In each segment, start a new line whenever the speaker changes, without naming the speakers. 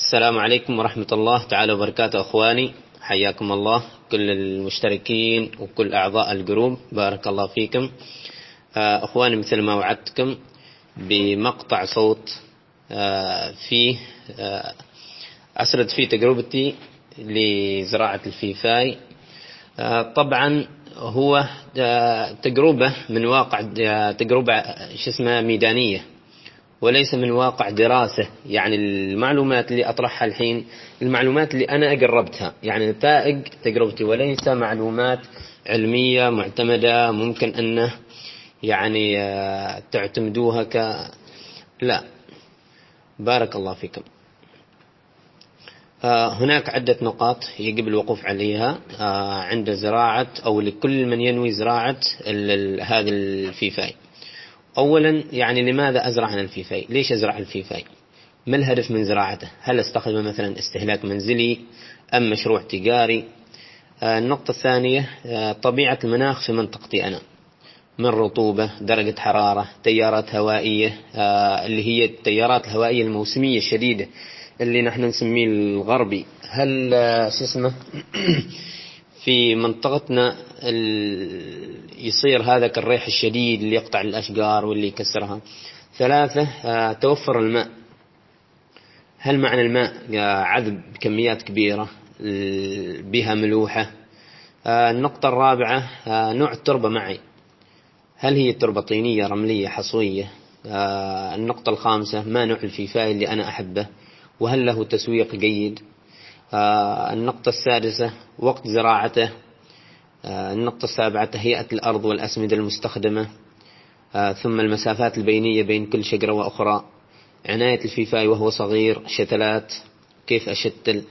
السلام عليكم ورحمة الله تعالى وبركاته أخواني، حياكم الله كل المشتركين وكل أعضاء الجروب، بارك الله فيكم. أخواني، مثل ما وعدتكم بمقطع صوت فيه أسرد فيه تجربتي لزراعة الفيفاي. طبعا هو تجربة من واقع، تجربة ميدانية، وليس من واقع دراسة. يعني المعلومات اللي أطرحها الحين المعلومات اللي أنا أجربتها، يعني نتائج تجربتي، وليس معلومات علمية معتمدة ممكن أنه يعني تعتمدوها لا. بارك الله فيكم. هناك عدة نقاط يجب الوقوف عليها عند زراعة، أو لكل من ينوي زراعة هذا الفيفاي. أولا، يعني لماذا أزرع أنا الفيفاي؟ ليش أزرع الفيفاي؟ ما الهدف من زراعته؟ هل استخدمه مثلا استهلاك منزلي أم مشروع تجاري؟ النقطة الثانية، طبيعة المناخ في منطقتي أنا، من رطوبة، درجة حرارة، تيارات هوائية، اللي هي التيارات الهوائية الموسمية الشديدة اللي نحن نسميه الغربي. هل في منطقتنا يصير هذا كالريح الشديد اللي يقطع الأشجار واللي يكسرها. ثلاثة، توفر الماء. هل معنى الماء عذب بكميات كبيرة بها ملوحة؟ النقطة الرابعة، نوع التربة معي، هل هي تربة طينية، رملية، حصوية؟ النقطة الخامسة، ما نوع الفيفاي اللي أنا أحبه، وهل له تسويق جيد؟ النقطة السادسة، وقت زراعته. النقطة السابعة، تهيئة الأرض والأسمدة المستخدمة. ثم المسافات البينية بين كل شجرة وأخرى. عناية الفيفاي وهو صغير، شتلات، كيف أشتل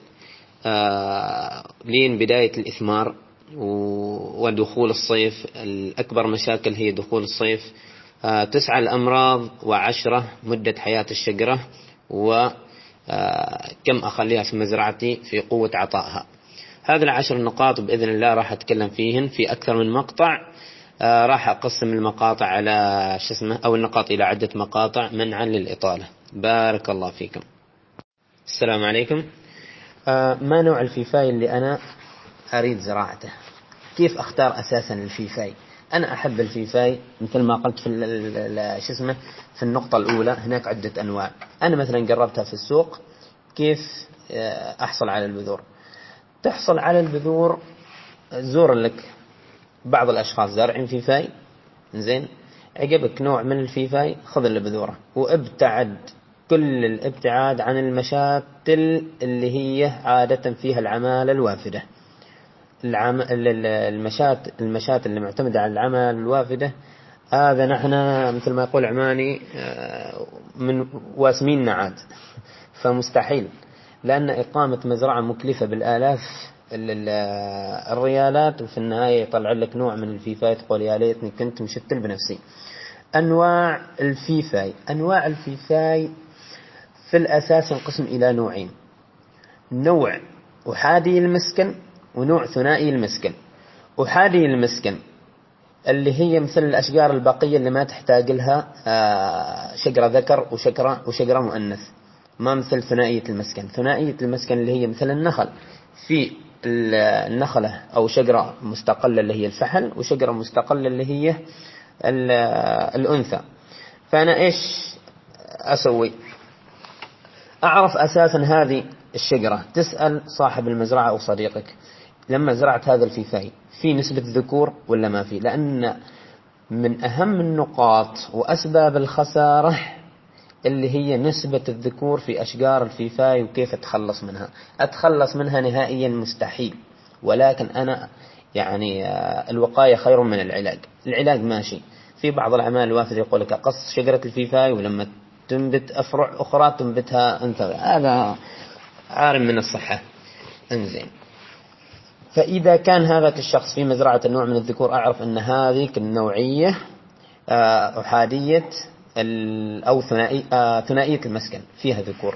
لين بداية الإثمار ودخول الصيف. الأكبر مشاكل هي دخول الصيف. 9 الأمراض، و10 مدة حياة الشجرة، وكم أخليها في مزرعتي في قوة عطائها. هذه 10 نقاط بإذن الله راح أتكلم فيهن في أكثر من مقطع. راح أقسم المقاطع على أو النقاط إلى عدة مقاطع منعا للإطالة. بارك الله فيكم. السلام عليكم. ما نوع الفيفاي اللي أنا أريد زراعته؟ كيف أختار أساسا الفيفاي؟ أنا أحب الفيفاي مثل ما قلت في النقطة الأولى. هناك عدة أنواع. أنا مثلا جربتها في السوق. كيف أحصل على البذور؟ تحصل على البذور، زور لك بعض الأشخاص زارعين فيفاي، زين، عجبك نوع من الفيفاي، خذ البذورة وابتعد كل الابتعاد عن المشاتل اللي هي عادة فيها العمالة الوافدة. المشات اللي معتمدة على العمالة الوافدة، هذا نحن مثل ما يقول عماني من واسمين نعاد. فمستحيل، لأن إقامة مزرعة مكلفة بالآلاف الريالات، وفي النهاية يطلع لك نوع من الفيفاي تقول يا ليتني كنت مشتل بنفسي. أنواع الفيفاي في الأساس ينقسم إلى نوعين: نوع أحادي المسكن، ونوع ثنائي المسكن. أحادي المسكن اللي هي مثل الأشجار البقية اللي ما تحتاج لها شجرة ذكر وشجرة مؤنث، ما مثل ثنائية المسكن. ثنائية المسكن اللي هي مثل النخل، في النخلة أو شجرة مستقلة اللي هي الفحل، وشجرة مستقلة اللي هي الأنثى. فأنا إيش أسوي؟ أعرف أساسا هذه الشجرة، تسأل صاحب المزرعة أو صديقك: لما زرعت هذا الفيفاي في نسبة ذكور ولا ما في؟ لأن من أهم النقاط وأسباب الخسارة اللي هي نسبة الذكور في أشجار الفيفاي. وكيف أتخلص منها نهائيا؟ مستحيل. ولكن أنا يعني الوقاية خير من العلاج. العلاج ماشي، في بعض العمال الوافد يقول لك قص شجرة الفيفاي ولما تنبت أفرع أخرى تنبتها أنثى، هذا عار من الصحة. انزين، فإذا كان هذا الشخص في مزرعة النوع من الذكور، أعرف أن هذه النوعية أحادية أو ثنائية المسكن فيها ذكور.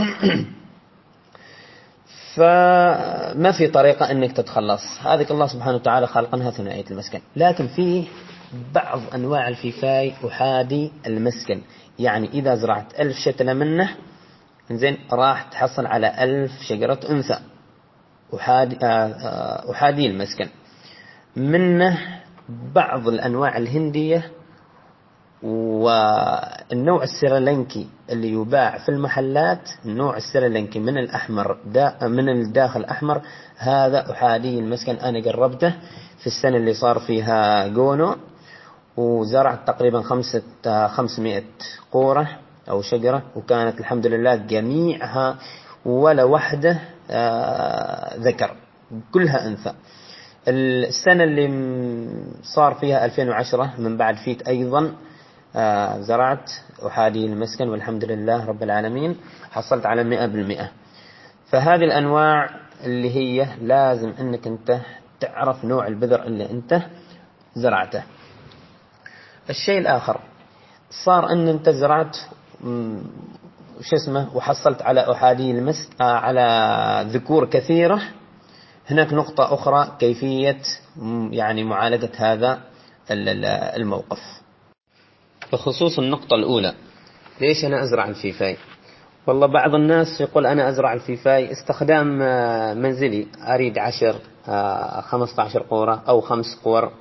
فما في طريقة أنك تتخلص، هذه الله سبحانه وتعالى خلقناها ثنائية المسكن. لكن في بعض أنواع الفيفاي أحادي المسكن، يعني إذا زرعت 1000 شتلة منه إنزين راح تحصل على 1000 شجرة أنثى أحادي المسكن، منه بعض الأنواع الهندية والنوع السريلانكي اللي يباع في المحلات. النوع السريلانكي من الأحمر من الداخل أحمر، هذا أحادي المسكن. أنا جربته في السنة اللي صار فيها جونو، وزرعت تقريبا 500 قورة أو شجرة، وكانت الحمد لله جميعها ولا واحدة ذكر، كلها أنثى. السنة اللي صار فيها 2010 من بعد فيت أيضا زرعت أحادي المسكن، والحمد لله رب العالمين حصلت على 100%. فهذه الأنواع اللي هي لازم أنك أنت تعرف نوع البذر اللي أنت زرعته. الشيء الآخر صار أن أنت زرعت وحصلت على أحادي على ذكور كثيرة. هناك نقطة أخرى، كيفية يعني معالجة هذا الموقف. بخصوص النقطة الأولى، ليش أنا أزرع الفيفاي؟ والله بعض الناس يقول أنا أزرع الفيفاي استخدام منزلي، أريد 15 قورة أو 5 قور.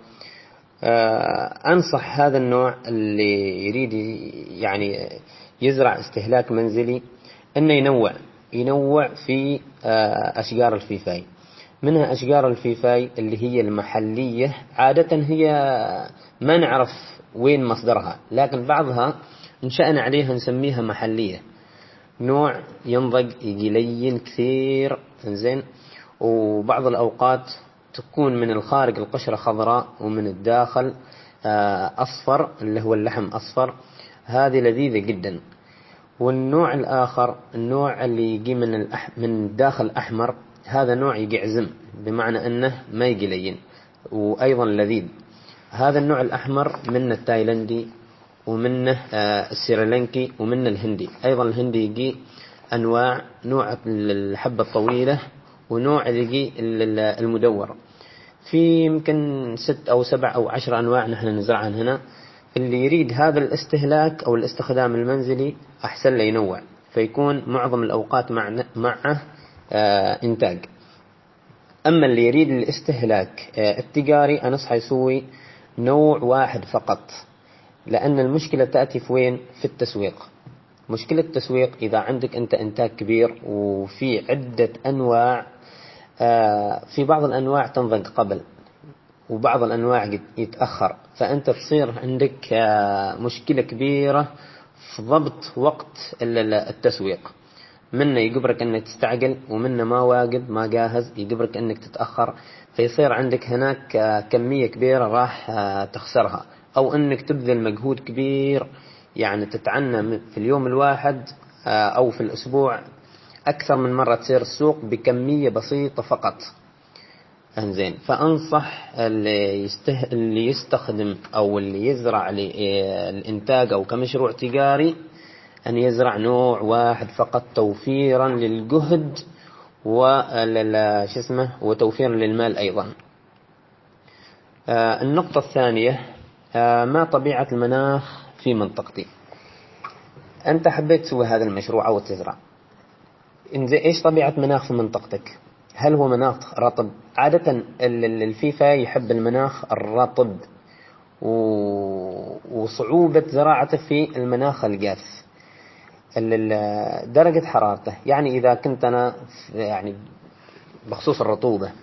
أنصح هذا النوع اللي يريد يعني يزرع استهلاك منزلي أنه ينوع في أشجار الفيفاي. منها أشجار الفيفاي اللي هي المحلية، عادة هي ما نعرف وين مصدرها، لكن بعضها انشأنا عليها نسميها محلية. نوع ينضج يجي لين كثير، إنزين، وبعض الأوقات تكون من الخارج القشرة خضراء ومن الداخل أصفر، اللي هو اللحم أصفر. هذه لذيذة جدا. والنوع الآخر النوع اللي يجي من الداخل أحمر، هذا نوع يجي عزم، بمعنى أنه ما يجي لين وأيضا لذيذ. هذا النوع الأحمر من التايلندي ومنه السريلانكي ومنه الهندي. أيضا الهندي يجي أنواع، نوع الحبة الطويلة ونوع يجي المدور. في يمكن 6 أو 7 أو 10 أنواع نحن نزرعها هنا. اللي يريد هذا الاستهلاك أو الاستخدام المنزلي أحسن له ينوع، فيكون معظم الأوقات معه إنتاج. أما اللي يريد الاستهلاك التجاري، أنصح يسوي نوع واحد فقط، لأن المشكلة تأتي في وين؟ في التسويق. مشكلة التسويق إذا عندك أنت إنتاج كبير وفي عدة أنواع، في بعض الأنواع تنضج قبل وبعض الأنواع يتأخر، فأنت تصير عندك مشكلة كبيرة في ضبط وقت التسويق. منه يجبرك أنك تستعجل، ومنه ما واجد ما جاهز يجبرك أنك تتأخر، فيصير عندك هناك كمية كبيرة راح تخسرها، أو أنك تبذل مجهود كبير، يعني تتعنى في اليوم الواحد أو في الأسبوع أكثر من مرة تسير السوق بكمية بسيطة فقط. انزين، فأنصح اللي يستخدم أو اللي يزرع للإنتاج أو كمشروع تجاري أن يزرع نوع واحد فقط، توفيرا للجهد وتوفيرا للمال أيضا. النقطة الثانية، ما طبيعة المناخ في منطقتي؟ أنت حبيت تسوي هذا المشروع أو تزرع، إيش طبيعة مناخ في منطقتك؟ هل هو مناخ رطب؟ عادة الفيفا يحب المناخ الرطب، وصعوبة زراعته في المناخ الجاف. درجة حرارته، يعني إذا كنت أنا يعني بخصوص الرطوبة،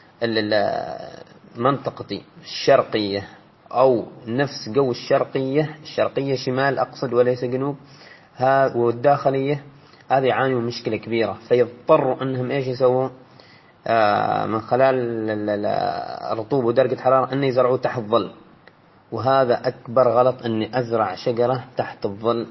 منطقتي الشرقية أو نفس جو الشرقية شمال أقصد وليس جنوب، والداخلية هذه يعانوا مشكلة كبيرة، فيضطروا أنهم إيش يسووا من خلال الرطوبة ودرجة حرارة أن يزرعوا تحت الظل. وهذا أكبر غلط، أني أزرع شجرة تحت الظل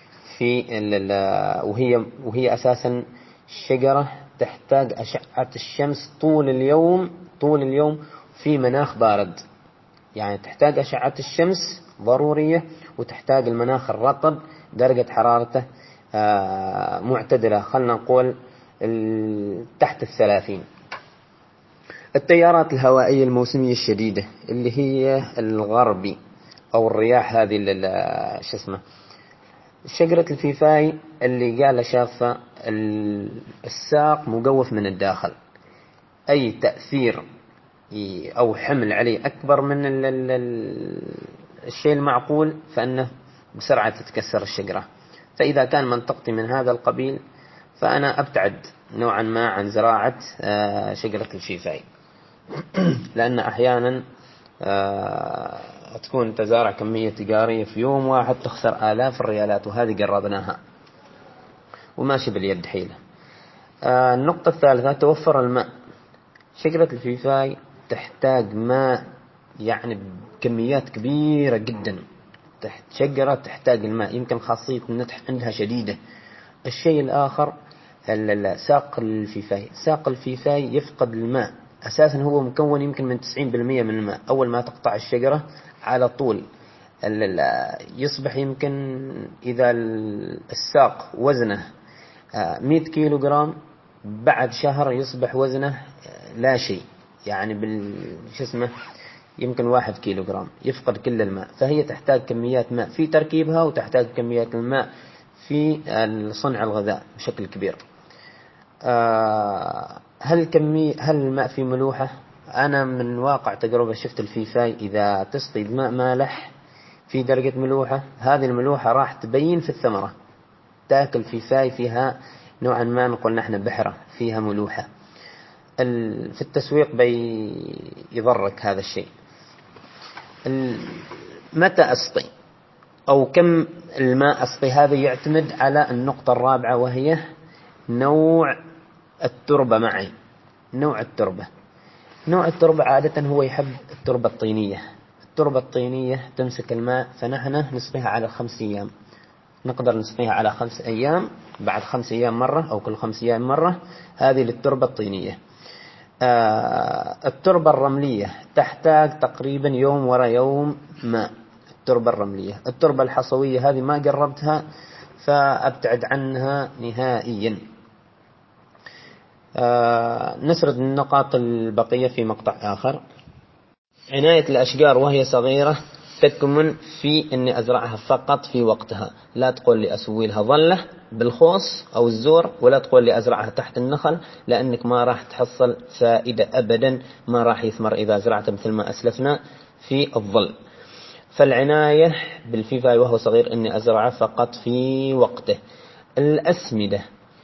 وهي أساسا شجرة تحتاج أشعة الشمس طول اليوم في مناخ بارد، يعني تحتاج أشعة الشمس ضرورية، وتحتاج المناخ الرطب درجة حرارته معتدلة، خلنا نقول تحت 30. التيارات الهوائية الموسمية الشديدة اللي هي الغربي أو الرياح هذه شجرة الفيفاي اللي قال شافة الساق مجوف من الداخل، أي تأثير أو حمل عليه أكبر من الشيء المعقول فإنه بسرعة تتكسر الشجرة. فإذا كان منطقتي من هذا القبيل فأنا أبتعد نوعا ما عن زراعة شجرة الفيفاي، لأن أحيانا تكون تزارع كمية تجارية في يوم واحد تخسر آلاف الريالات، وهذه قربناها وماشي باليد حيلة. النقطة الثالثة توفر الماء. شجرة الفيفاي تحتاج ماء يعني بكميات كبيرة جدا، شجرة تحتاج الماء، يمكن خاصية النتح عندها شديدة. الشيء الآخر ساق الفيفاي، ساق الفيفاي يفقد الماء أساسا، هو مكون يمكن من 90% من الماء. أول ما تقطع الشجرة على طول يصبح يمكن إذا الساق وزنه 100 كيلو جرام، بعد شهر يصبح وزنه لا شيء، يعني يمكن 1 كيلو جرام، يفقد كل الماء. فهي تحتاج كميات ماء في تركيبها، وتحتاج كميات الماء في صنع الغذاء بشكل كبير. هل الماء فيه ملوحة؟ أنا من واقع تجربة شفت الفيفاي إذا تسقي ماء مالح في درجة ملوحة، هذه الملوحة راح تبين في الثمرة. تأكل فيفاي فيها نوعا ما نقول نحن بحرة فيها ملوحة. في التسويق يضرك هذا الشيء. متى أسقي أو كم الماء أسقي؟ هذا يعتمد على النقطة الرابعة، وهي نوع التربة معي. نوع التربة عادة هو يحب التربة الطينية. التربة الطينية تمسك الماء، فنحن نسقيها على 5 أيام، نقدر نسقيها على 5 أيام، بعد 5 أيام مرة أو كل 5 أيام مرة. هذه للتربة الطينية. التربة الرملية تحتاج تقريبا يوم وراء يوم ماء. التربة الرملية. التربة الحصوية هذه ما جربتها فأبتعد عنها نهائيا. نسرد النقاط البقية في مقطع آخر. عناية الأشجار وهي صغيرة تكمن في أني أزرعها فقط في وقتها. لا تقول لي أسوي لها ظلة بالخوص أو الزور، ولا تقول لي أزرعها تحت النخل، لأنك ما راح تحصل فائدة أبدا، ما راح يثمر إذا زرعت مثل ما أسلفنا في الظل. فالعناية بالفيفاي وهو صغير أني أزرعه فقط في وقته. الأسمدة.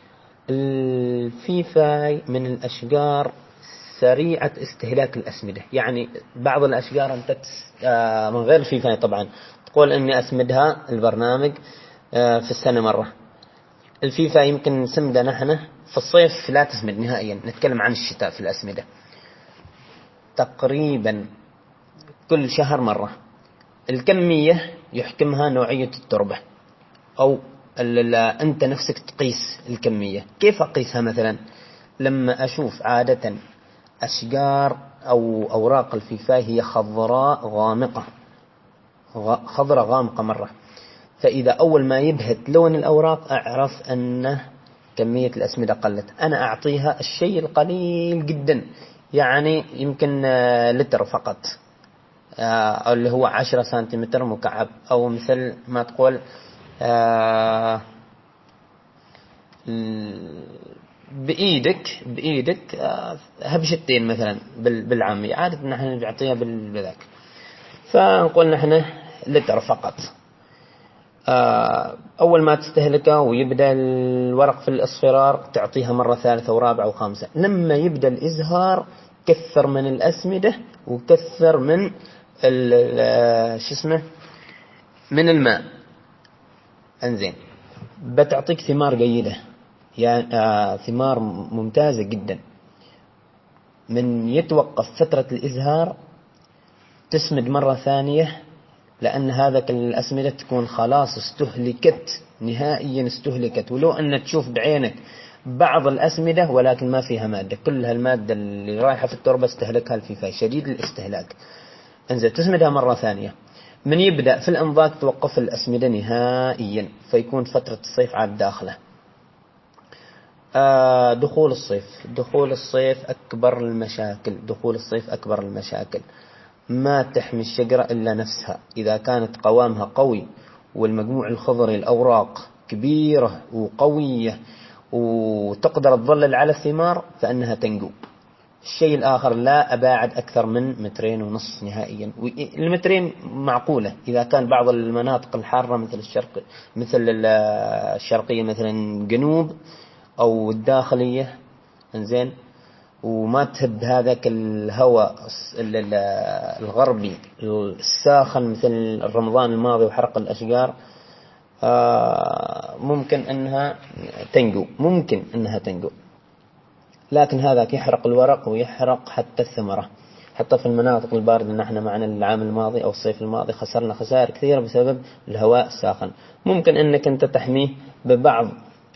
الفيفاي من الأشجار سريعة استهلاك الأسمدة، يعني بعض الأشجار أنت من غير الفيفاي طبعا تقول أني أسمدها البرنامج في السنة مرة. الفيفاي يمكن نسمده نحن في الصيف لا تسمد نهائيا، نتكلم عن الشتاء في الأسمدة تقريبا كل شهر مرة. الكمية يحكمها نوعية التربة، أو أنت نفسك تقيس الكمية. كيف أقيسها؟ مثلا لما أشوف عادة أشجار أو أوراق الفيفاي هي خضراء غامقة، خضراء غامقة مرة، فإذا أول ما يبهت لون الأوراق أعرف أن كمية الأسمدة قلت. أنا أعطيها الشيء القليل جدا، يعني يمكن لتر فقط، اللي هو 10 سنتيمتر مكعب، أو مثل ما تقول بإيدك هبشتين مثلا بالعامية. عادة نحن نعطيها بذاك، فنقول نحن لتر فقط. أول ما تستهلكه ويبدأ الورق في الإصفرار تعطيها مرة ثالثة ورابعة وخامسة. لما يبدأ الإزهار كثر من الأسمدة وكثر من من الماء. انزين، بتعطيك ثمار جيدة، يعني ثمار ممتازة جدا. من يتوقف فترة الإزهار تسمد مرة ثانية، لأن هذا الأسمدة تكون خلاص استهلكت نهائيا، استهلكت. ولو أن تشوف بعينك بعض الأسمدة ولكن ما فيها مادة، كلها المادة اللي رايحة في التربة استهلكها الفيفاي شديد الاستهلاك. انزل تسمدها مرة ثانية. من يبدأ في الأنضاج توقف الأسمدة نهائيا، فيكون فترة الصيف عاد داخله. دخول الصيف أكبر المشاكل. ما تحمي الشجرة إلا نفسها. إذا كانت قوامها قوي
والمجموع الخضري الأوراق كبيرة وقوية وتقدر تظلل على الثمار فإنها تنجو. الشيء الآخر لا أباعد أكثر من 2.5 متر نهائيا. المترين معقولة إذا كان بعض المناطق الحارة مثل الشرقية مثلا جنوب أو الداخلية إنزين، وما تهب هذاك الهواء الغربي الساخن مثل رمضان الماضي وحرق الأشجار، ممكن أنها تنجو. لكن هذا يحرق الورق ويحرق حتى الثمرة. حتى في المناطق الباردة نحن معنا العام الماضي أو الصيف الماضي خسرنا خسائر كثيرة بسبب الهواء الساخن. ممكن أنك أنت تحميه ببعض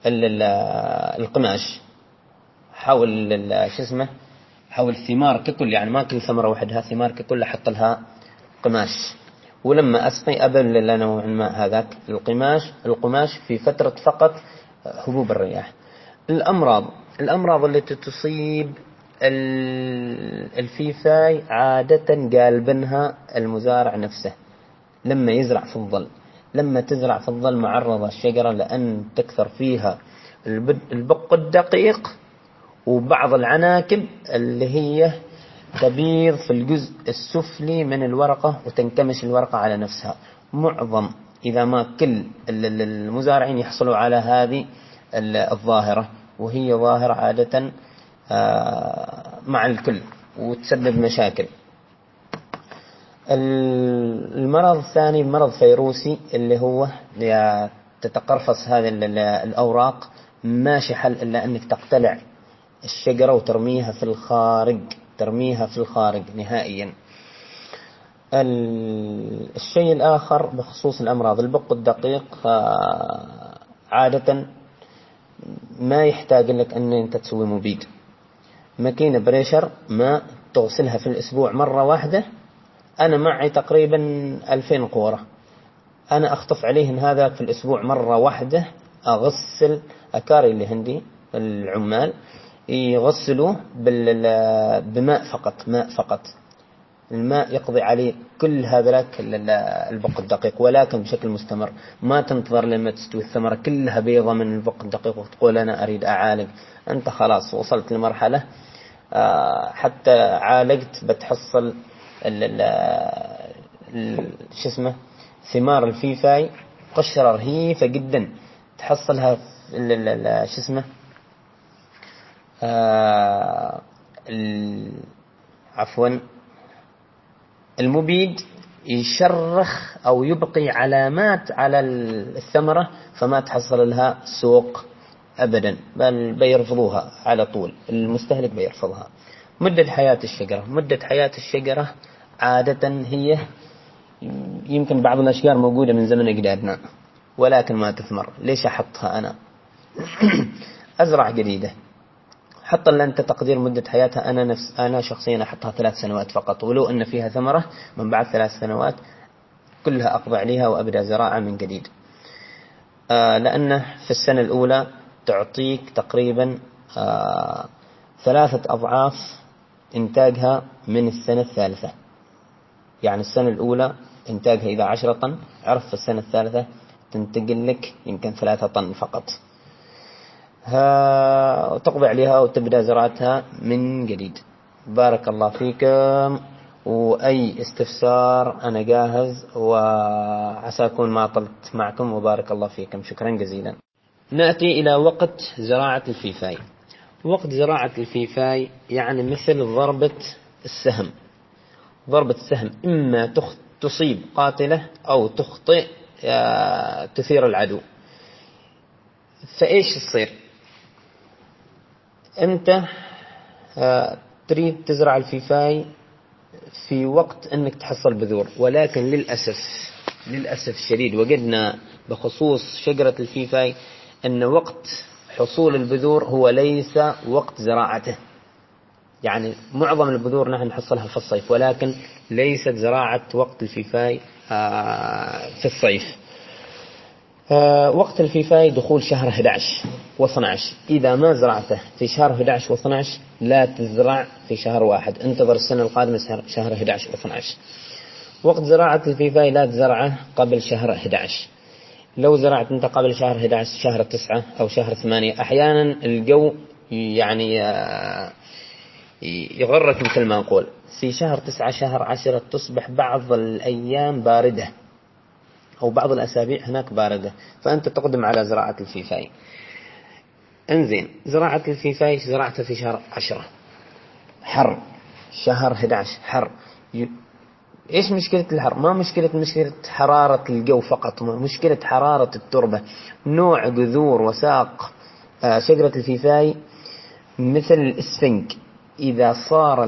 القماش حول حول الثمار ككل، يعني ما كل ثمرة وحدها، ثمار ككل حط لها قماش. ولما أسقي أبل نوعا ما هذاك القماش في فترة فقط هبوب الرياح. الأمراض التي تصيب الفيفاي عادة قالبنها المزارع نفسه لما يزرع في الظل. لما تزرع في الظل معرضة الشجرة لأن تكثر فيها البق الدقيق وبعض العناكب اللي هي تبيض في الجزء السفلي من الورقة وتنكمش الورقة على نفسها. إذا ما كل المزارعين يحصلوا على هذه الظاهرة، وهي ظاهرة عادة مع الكل وتسبب مشاكل. المرض الثاني مرض فيروسي اللي هو تتقرفص هذه الأوراق. ماشي حل إلا أنك تقتلع الشجرة وترميها في الخارج نهائيا. الشيء الآخر بخصوص الأمراض البق الدقيق عادة ما يحتاج لك أن أنت تسوي مبيد. ماكينة بريشر ما تغسلها في الأسبوع مرة واحدة. أنا معي تقريبا 2000 قورة، أنا أخطف عليهن هذا في الأسبوع مرة واحدة. أغسل أكاري اللي عندي العمال يغسلوه بماء فقط. الماء يقضي عليه كل هذا البق الدقيق، ولكن بشكل مستمر. ما تنتظر لما تستوي الثمرة كلها بيضة من البق الدقيق وتقول أنا أريد أعالج. أنت خلاص وصلت لمرحلة حتى عالجت بتحصل ثمار الفيفاي قشرة رهيفة جدا تحصلها المبيد يشرخ أو يبقي علامات على الثمرة فما تحصل لها سوق أبدا، بل بيرفضوها على طول. المستهلك بيرفضها. مدة حياة الشجرة عادة هي يمكن بعض الأشجار موجودة من زمن أجدادنا ولكن ما تثمر. ليش أحطها أنا؟ أزرع جديدة حتى لأن تقدير مدة حياتها أنا شخصيا أحطها 3 سنوات فقط، ولو أن فيها ثمرة من بعد 3 سنوات كلها أقضي عليها وأبدأ زراعة من جديد. لأنه في السنة الأولى تعطيك تقريبا 3 أضعاف إنتاجها من السنة الثالثة. يعني السنة الأولى إنتاجها إذا 10 طن، عرف في السنة الثالثة تنتقل لك يمكن 3 طن فقط. وتقضي عليها وتبدأ زراعتها من جديد. بارك الله فيكم، وأي استفسار أنا جاهز، وعسى أكون ما طلت معكم، وبارك الله فيكم. شكرا جزيلا. نأتي إلى وقت زراعة الفيفاي. وقت زراعة الفيفاي يعني مثل ضربة السهم. إما تصيب قاتلة أو تخطئ تثير العدو. فإيش تصير؟ أنت تريد تزرع الفيفاي في وقت أنك تحصل بذور، ولكن للأسف الشديد وجدنا بخصوص شجرة الفيفاي أن وقت حصول البذور هو ليس وقت زراعته. يعني معظم البذور نحن نحصلها في الصيف، ولكن ليست زراعة وقت الفيفاي في الصيف. وقت الفيفاي دخول شهر 11 و12. إذا ما زرعته في شهر 11 و12 لا تزرع في شهر 1، انتظر السنة القادمة شهر 11 و12. وقت زراعة الفيفاي لا تزرعه قبل شهر 11. لو زرعت أنت قبل شهر 11 شهر 9 أو شهر 8 أحيانا الجو يعني يغرك مثل ما نقول. في شهر 9 شهر 10 تصبح بعض الأيام باردة أو بعض الأسابيع هناك باردة، فأنت تقدم على زراعة الفيفاي. انزين، زراعة الفيفاي زرعتها في شهر 10 حر، شهر 11 حر. ايش مشكلة الحر؟ ما مشكلة حرارة الجو فقط، مشكلة حرارة التربة. نوع جذور وساق شجرة الفيفاي مثل الإسفنج، إذا صار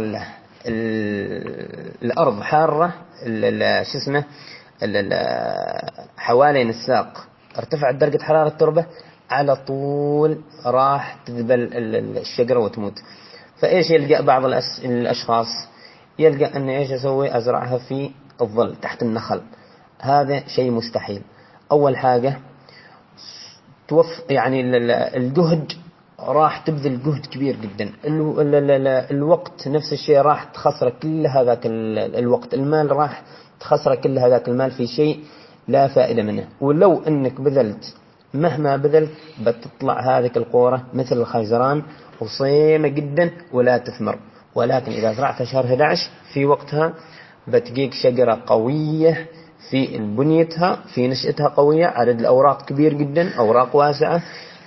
الأرض حارة شو اسمه حوالين الساق ارتفعت درجة حرارة التربة، على طول راح تذبل الشجرة وتموت. فإيش يلقى بعض الأشخاص؟ يلقى أن إيش أسوي؟ أزرعها في الظل تحت النخل. هذا شيء مستحيل. أول حاجة يعني الجهد راح تبذل جهد كبير جدا، الوقت نفس الشيء راح تخسر كل هذاك الوقت، المال راح تخسر كل هذاك المال في شيء لا فائدة منه. ولو أنك بذلت مهما بذلت بتطلع هذه القورة مثل الخيزران وصيمة جدا ولا تثمر. ولكن إذا زرعتها شهر 11 في وقتها بتجيك شجرة قوية في بنيتها، في نشأتها قوية، عدد الأوراق كبير جدا، أوراق واسعة،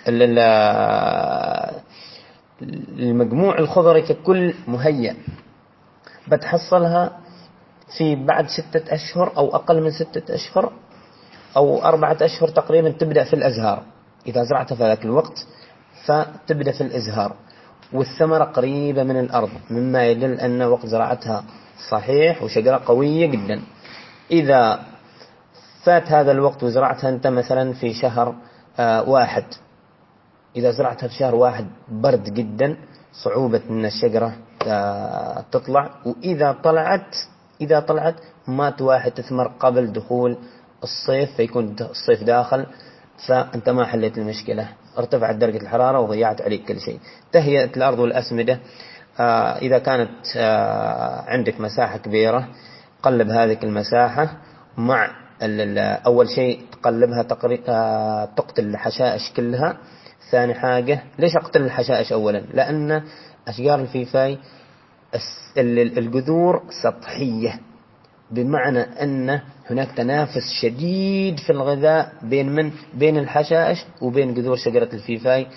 المجموع الخضري ككل مهيأ. بتحصلها في بعد 6 أشهر أو أقل من 6 أشهر أو 4 أشهر تقريبا تبدأ في الأزهار. إذا زرعتها في ذاك الوقت فتبدأ في الإزهار، والثمرة قريبة من الأرض، مما يدل أن وقت زراعتها صحيح وشجرة قوية جدا. إذا فات هذا الوقت وزرعتها أنت مثلا في شهر 1، إذا زرعتها في شهر 1 برد جدا، صعوبة أن الشجرة تطلع، وإذا طلعت ما تواحد تثمر قبل دخول الصيف، فيكون الصيف داخل، فأنت ما حليت المشكلة، ارتفعت درجة الحرارة وضيعت عليك كل شيء. تهيئة الأرض والأسمدة، إذا كانت عندك مساحة كبيرة قلب هذه المساحة مع أول شيء تقلبها تقتل الحشائش كلها. ثاني حاجة، ليش أقتل الحشائش؟ أولا لأن أشجار الفيفاي الجذور سطحية، بمعنى أن هناك تنافس شديد في الغذاء بين الحشائش وبين جذور شجرة الفيفاي،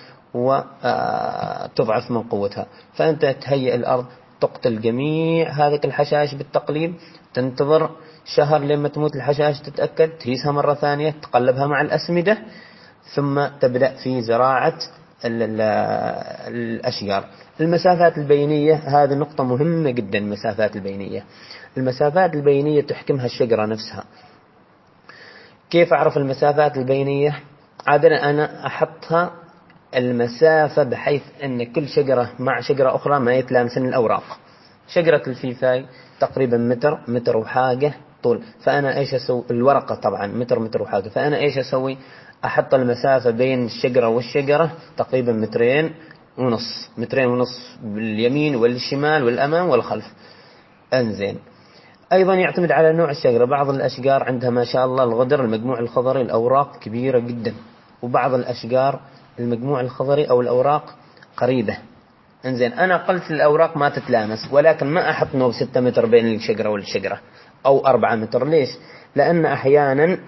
وتضعف من قوتها. فأنت تهيئ الأرض، تقتل جميع هذه الحشائش بالتقليب، تنتظر شهر لما تموت الحشائش، تتأكد، تهيسها مرة ثانية، تقلبها مع الأسمدة، ثم تبدأ في زراعة الأشجار. المسافات البينية هذه نقطة مهمة جدا. المسافات البينية تحكمها الشجرة نفسها. كيف أعرف المسافات البينية؟ عادة أنا أحطها المسافة بحيث أن كل شجرة مع شجرة أخرى ما يتلامسن الأوراق. شجرة الفيفاي تقريبا متر وحاجة طول، فأنا إيش أسوي؟ الورقة طبعا متر وحاجة، فأنا إيش أسوي؟ أحط المسافة بين الشجرة والشجرة تقريبا 2.5 متر باليمين والشمال والأمام والخلف. أنزين، أيضا يعتمد على نوع الشجرة. بعض الأشجار عندها ما شاء الله الغدر، المجموع الخضري، الأوراق كبيرة جدا، وبعض الأشجار المجموع الخضري أو الأوراق قريبة. انزين، أنا قلت الأوراق ما تتلامس، ولكن ما أحط نوب 6 متر بين الشجرة والشجرة أو 4 متر. ليش؟ لأن أحيانا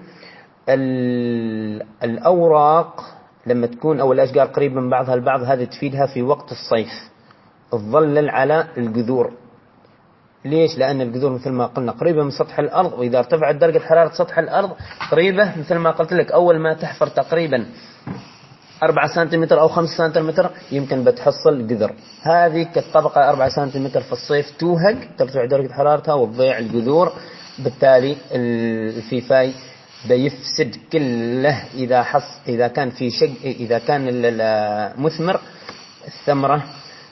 الأوراق لما تكون أو الأشجار قريبة من بعضها البعض، هذه تفيدها في وقت الصيف، تظلل على الجذور. ليش؟ لأن الجذور مثل ما قلنا قريبة من سطح الأرض، وإذا ارتفعت درجة حرارة سطح الأرض قريبة مثل ما قلت لك، أول ما تحفر تقريبا 4 سنتيمتر أو 5 سنتيمتر يمكن بتحصل جذر. هذه الطبقة 4 سنتيمتر في الصيف توهج، ترتفع درجة حرارتها وتضيع الجذور، بالتالي الفيفاي بيفسد كله. إذا كان مثمر، الثمرة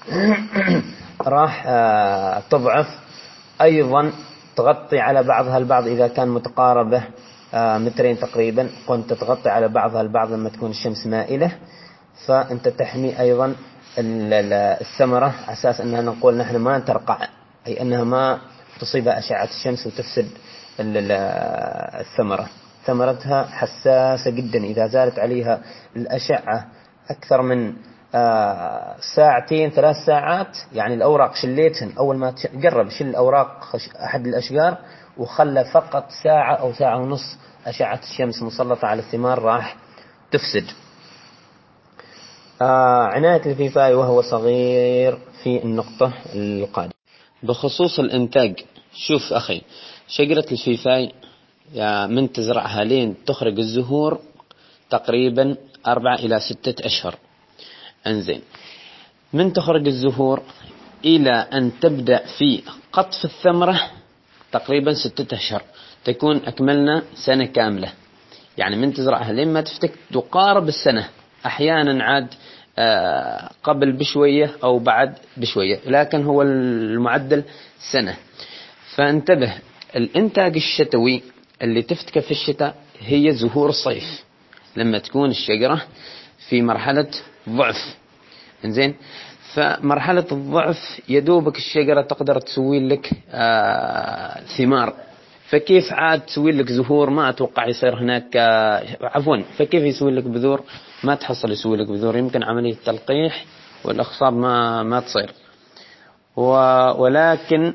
راح تضعف. أيضا تغطي على بعضها البعض إذا كان متقاربة 2 متر تقريبا، كنت تغطي على بعضها البعض لما تكون الشمس مائلة، فأنت تحمي أيضا الثمرة، أساس أنها نقول نحن ما ترقع، أي أنها ما تصيبها أشعة الشمس وتفسد الثمرة. ثمرتها حساسة جدا، إذا زالت عليها الأشعة أكثر من ساعتين 3 ساعات، يعني الأوراق شليتهن أول ما جرب شل أوراق أحد الأشجار وخلى فقط ساعة أو ساعة ونص أشعة الشمس مسلطة على الثمار راح تفسد. عناية الفيفاي وهو صغير في النقطة القادمة.
بخصوص الإنتاج، شوف أخي، شجرة الفيفاي من تزرعها لين تخرج الزهور تقريبا 4 إلى 6 أشهر. انزين، من تخرج الزهور إلى أن تبدأ في قطف الثمرة تقريبا 6 أشهر، تكون أكملنا سنة كاملة. يعني من تزرعها لين ما تفتك تقارب السنة، أحيانا عاد قبل بشوية أو بعد بشوية، لكن هو المعدل سنة. فانتبه، الإنتاج الشتوي اللي تفتك في الشتاء هي زهور الصيف، لما تكون الشجرة في مرحلة ضعف. إنزين، فمرحلة الضعف يدوبك الشجرة تقدر تسوي لك ثمار، فكيف عاد تسوي لك زهور؟ ما أتوقع يصير هناك عفوا، فكيف يسوي لك بذور؟ ما تحصل يسوي لك بذور، يمكن عملية تلقيح والأخصاب ما تصير. ولكن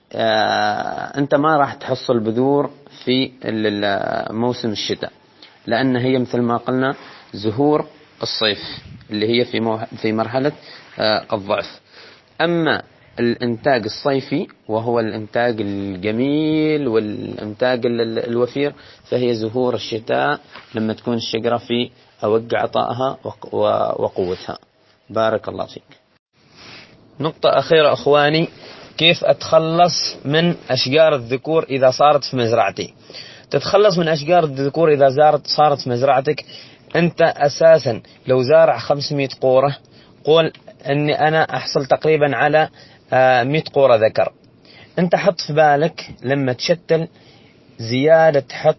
أنت ما راح تحصل بذور في موسم الشتاء، لأن هي مثل ما قلنا زهور الصيف اللي هي في مرحلة الضعف. أما الإنتاج الصيفي وهو الإنتاج الجميل والإنتاج الوفير فهي زهور الشتاء، لما تكون الشجرة في أوج عطائها وقوتها. بارك الله فيك.
نقطة أخيرة أخواني، كيف أتخلص من أشجار الذكور إذا صارت في مزرعتي؟ تتخلص من أشجار الذكور إذا صارت في مزرعتك، أنت أساسا لو زارع 500 قورة، قول أني أنا أحصل تقريبا على 100 قورة ذكر. أنت حط في بالك لما تشتل زيادة، حط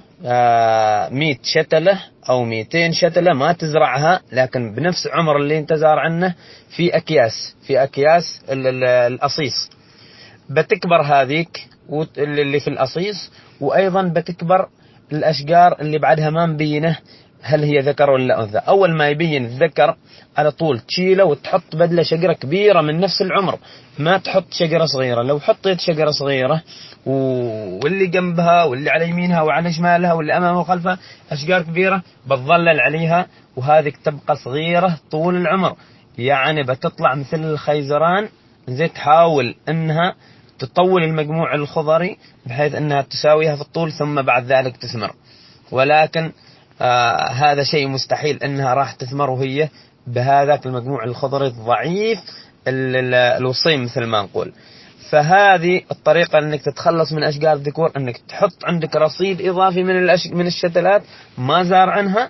100 شتلة أو 200 شتلة، ما تزرعها لكن بنفس عمر اللي انت زارع عنه في أكياس الأصيص، بتكبر هذيك اللي في الأصيص، وأيضا بتكبر الأشجار اللي بعدها ما مبينه هل هي ذكر ولا أنثى. أول ما يبين الذكر على طول تشيله وتحط بدله شجرة كبيرة من نفس العمر، ما تحط شجرة صغيرة. لو حطيت شجرة صغيرة واللي جنبها واللي على يمينها وعلى شمالها واللي أمامها وخلفها أشجار كبيرة بتظلل عليها، وهذه تبقى صغيرة طول العمر، يعني بتطلع مثل الخيزران. زي تحاول أنها تطول المجموع الخضري بحيث أنها تساويها في الطول، ثم بعد ذلك تثمر. ولكن هذا شيء مستحيل أنها راح تثمر وهي بهذاك المجموع الخضري الضعيف الوصيم مثل ما نقول. فهذه الطريقة أنك تتخلص من أشجار الذكور، أنك تحط عندك رصيد إضافي من الشتلات ما زار عنها.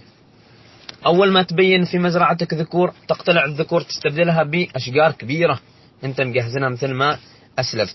أول ما تبين في مزرعتك ذكور، تقتلع الذكور تستبدلها بأشجار كبيرة أنت مجهزنها مثل ما أسلفت.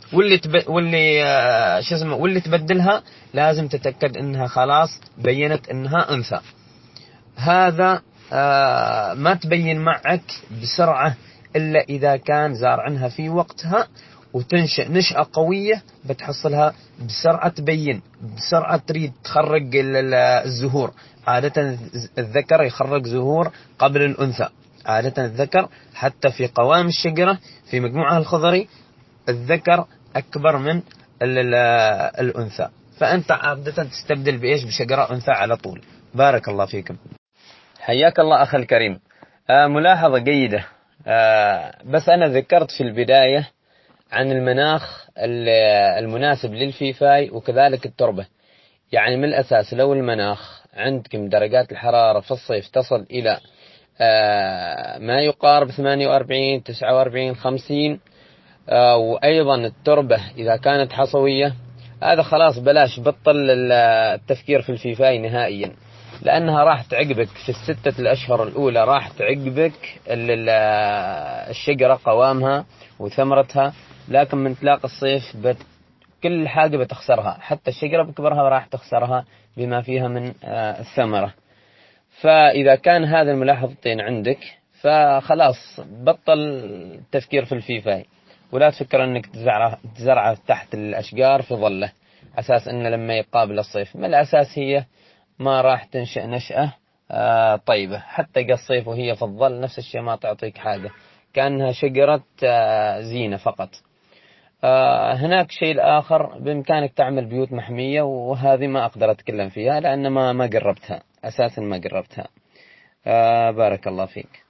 واللي تبدلها لازم تتأكد أنها خلاص بينت أنها أنثى. هذا ما تبين معك بسرعة إلا إذا كان زار عنها في وقتها وتنشأ نشأة قوية، بتحصلها بسرعة تبين، بسرعة تريد تخرج الزهور. عادة الذكر يخرج زهور قبل الأنثى، عادة الذكر حتى في قوام الشجرة في مجموعها الخضري الذكر أكبر من الأنثى، فأنت عادة تستبدل بإيش؟ بشجرة أنثى على طول. بارك الله فيكم.
حياك الله أخي الكريم. ملاحظة جيدة. بس أنا ذكرت في البداية عن المناخ المناسب للفيفاي وكذلك التربة. يعني من الأساس لو المناخ عندكم درجات الحرارة في الصيف تصل إلى ما يقارب 48 49 50، وأيضا التربة إذا كانت حصوية، هذا خلاص بلاش، بطل التفكير في الفيفاي نهائيا، لأنها راح تعقبك في ال6 الأشهر الأولى، راح تعقبك الشجرة قوامها وثمرتها. لكن من تلاقى الصيف كل حاجة بتخسرها، حتى الشجرة بكبرها راح تخسرها بما فيها من الثمرة. فإذا كان هذا الملاحظتين عندك فخلاص بطل التفكير في الفيفاي، ولا تفكر أنك تزرعه تحت الأشجار في ظله،
أساس أن لما يقابل الصيف، من الأساس هي ما راح تنشأ نشأة طيبة. حتى الصيف وهي في الظل نفس الشيء ما تعطيك حاجة، كأنها شجرة زينة فقط. هناك شيء آخر، بإمكانك تعمل بيوت محمية، وهذه ما أقدر أتكلم فيها لأن ما قربتها أساسا، ما قربتها. بارك الله فيك.